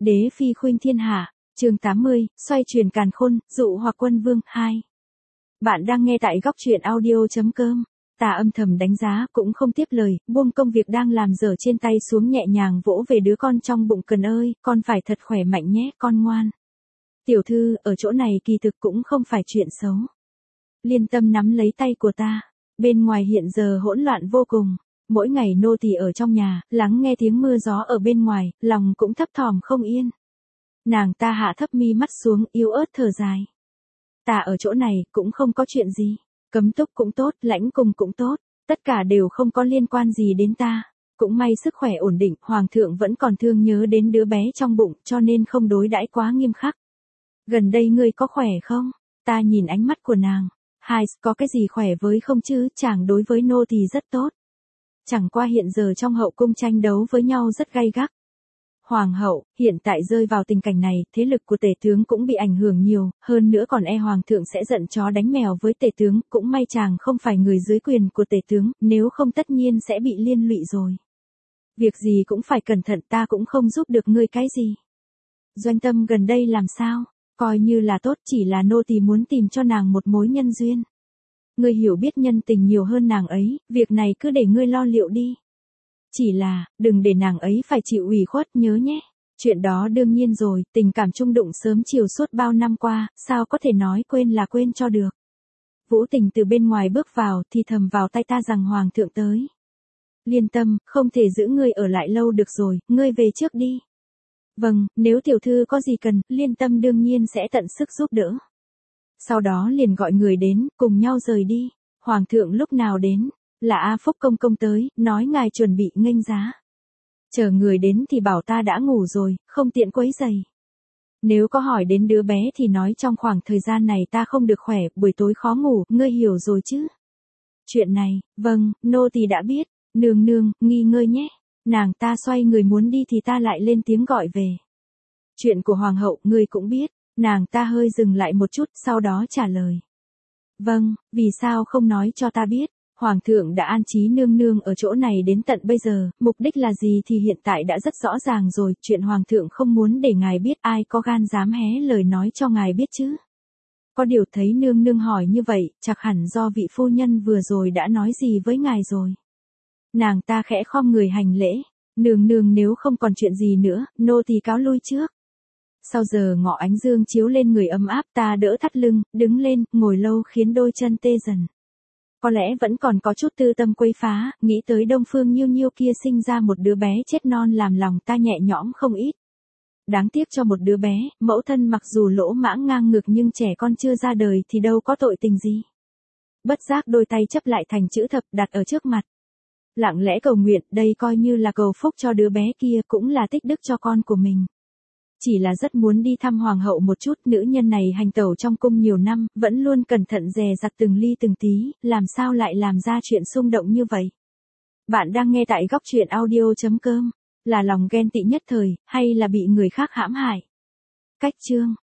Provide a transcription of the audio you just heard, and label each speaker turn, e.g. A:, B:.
A: Đế phi khuynh thiên hạ, chương 80, xoay chuyển càn khôn, dụ hoặc quân vương 2. Bạn đang nghe tại góc truyện audio.com. Tà âm thầm đánh giá, cũng không tiếp lời, buông công việc đang làm dở trên tay xuống nhẹ nhàng vỗ về đứa con trong bụng. Cần ơi, con phải thật khỏe mạnh nhé, con ngoan. Tiểu thư, ở chỗ này kỳ thực cũng không phải chuyện xấu. Liên Tâm nắm lấy tay của ta. Bên ngoài hiện giờ hỗn loạn vô cùng. Mỗi ngày nô tỳ ở trong nhà, lắng nghe tiếng mưa gió ở bên ngoài, lòng cũng thấp thỏm không yên. Nàng ta hạ thấp mi mắt xuống, yếu ớt thở dài. Ta ở chỗ này, cũng không có chuyện gì. Cấm túc cũng tốt, lãnh cung cũng tốt. Tất cả đều không có liên quan gì đến ta. Cũng may sức khỏe ổn định, hoàng thượng vẫn còn thương nhớ đến đứa bé trong bụng, cho nên không đối đãi quá nghiêm khắc. Gần đây ngươi có khỏe không? Ta nhìn ánh mắt của nàng. Hai, có cái gì khỏe với không chứ, chàng đối với nô tỳ rất tốt. Chẳng qua hiện giờ trong hậu cung tranh đấu với nhau rất gay gắt. Hoàng hậu, hiện tại rơi vào tình cảnh này, thế lực của tể tướng cũng bị ảnh hưởng nhiều, hơn nữa còn hoàng thượng sẽ giận chó đánh mèo với tể tướng, cũng may chàng không phải người dưới quyền của tể tướng, nếu không tất nhiên sẽ bị liên lụy rồi. Việc gì cũng phải cẩn thận, ta cũng không giúp được ngươi cái gì. Doanh Tâm gần đây làm sao? Coi như là tốt, chỉ là nô tỳ muốn tìm cho nàng một mối nhân duyên. Ngươi hiểu biết nhân tình nhiều hơn nàng ấy, việc này cứ để ngươi lo liệu đi. Chỉ là, đừng để nàng ấy phải chịu ủy khuất, nhớ nhé. Chuyện đó đương nhiên rồi, tình cảm chung đụng sớm chiều suốt bao năm qua, sao có thể nói quên là quên cho được. Vũ Tình từ bên ngoài bước vào, thì thầm vào tay ta rằng hoàng thượng tới. Liên Tâm, không thể giữ ngươi ở lại lâu được rồi, ngươi về trước đi. Vâng, nếu tiểu thư có gì cần, Liên Tâm đương nhiên sẽ tận sức giúp đỡ. Sau đó liền gọi người đến, cùng nhau rời đi. Hoàng thượng lúc nào đến? Là A Phúc công công tới, nói ngài chuẩn bị nghênh giá. Chờ người đến thì bảo ta đã ngủ rồi, không tiện quấy rầy. Nếu có hỏi đến đứa bé thì nói trong khoảng thời gian này ta không được khỏe, buổi tối khó ngủ, ngươi hiểu rồi chứ? Chuyện này, vâng, nô tỳ đã biết. Nương nương, nghỉ ngơi nhé. Nàng ta xoay người muốn đi thì ta lại lên tiếng gọi về. Chuyện của hoàng hậu, ngươi cũng biết. Nàng ta hơi dừng lại một chút, sau đó trả lời. Vâng, vì sao không nói cho ta biết? Hoàng thượng đã an trí nương nương ở chỗ này đến tận bây giờ, mục đích là gì thì hiện tại đã rất rõ ràng rồi, chuyện hoàng thượng không muốn để ngài biết, ai có gan dám hé lời nói cho ngài biết chứ. Có điều thấy nương nương hỏi như vậy, chắc hẳn do vị phu nhân vừa rồi đã nói gì với ngài rồi. Nàng ta khẽ khom người hành lễ, nương nương nếu không còn chuyện gì nữa, nô tỳ cáo lui trước. Sau giờ ngọ ánh dương chiếu lên người ấm áp, ta đỡ thắt lưng, đứng lên, ngồi lâu khiến đôi chân tê dần. Có lẽ vẫn còn có chút tư tâm quấy phá, nghĩ tới Đông Phương Nhiêu Nhiêu kia sinh ra một đứa bé chết non làm lòng ta nhẹ nhõm không ít. Đáng tiếc cho một đứa bé, mẫu thân mặc dù lỗ mãng ngang ngược nhưng trẻ con chưa ra đời thì đâu có tội tình gì. Bất giác đôi tay chấp lại thành chữ thập đặt ở trước mặt. Lặng lẽ cầu nguyện, đây coi như là cầu phúc cho đứa bé kia, cũng là tích đức cho con của mình. Chỉ là rất muốn đi thăm hoàng hậu một chút, nữ nhân này hành tẩu trong cung nhiều năm, vẫn luôn cẩn thận dè dặt từng ly từng tí, làm sao lại làm ra chuyện xung động như vậy. Bạn đang nghe tại góc truyện audio.com, là lòng ghen tị nhất thời, hay là bị người khác hãm hại? Cách chương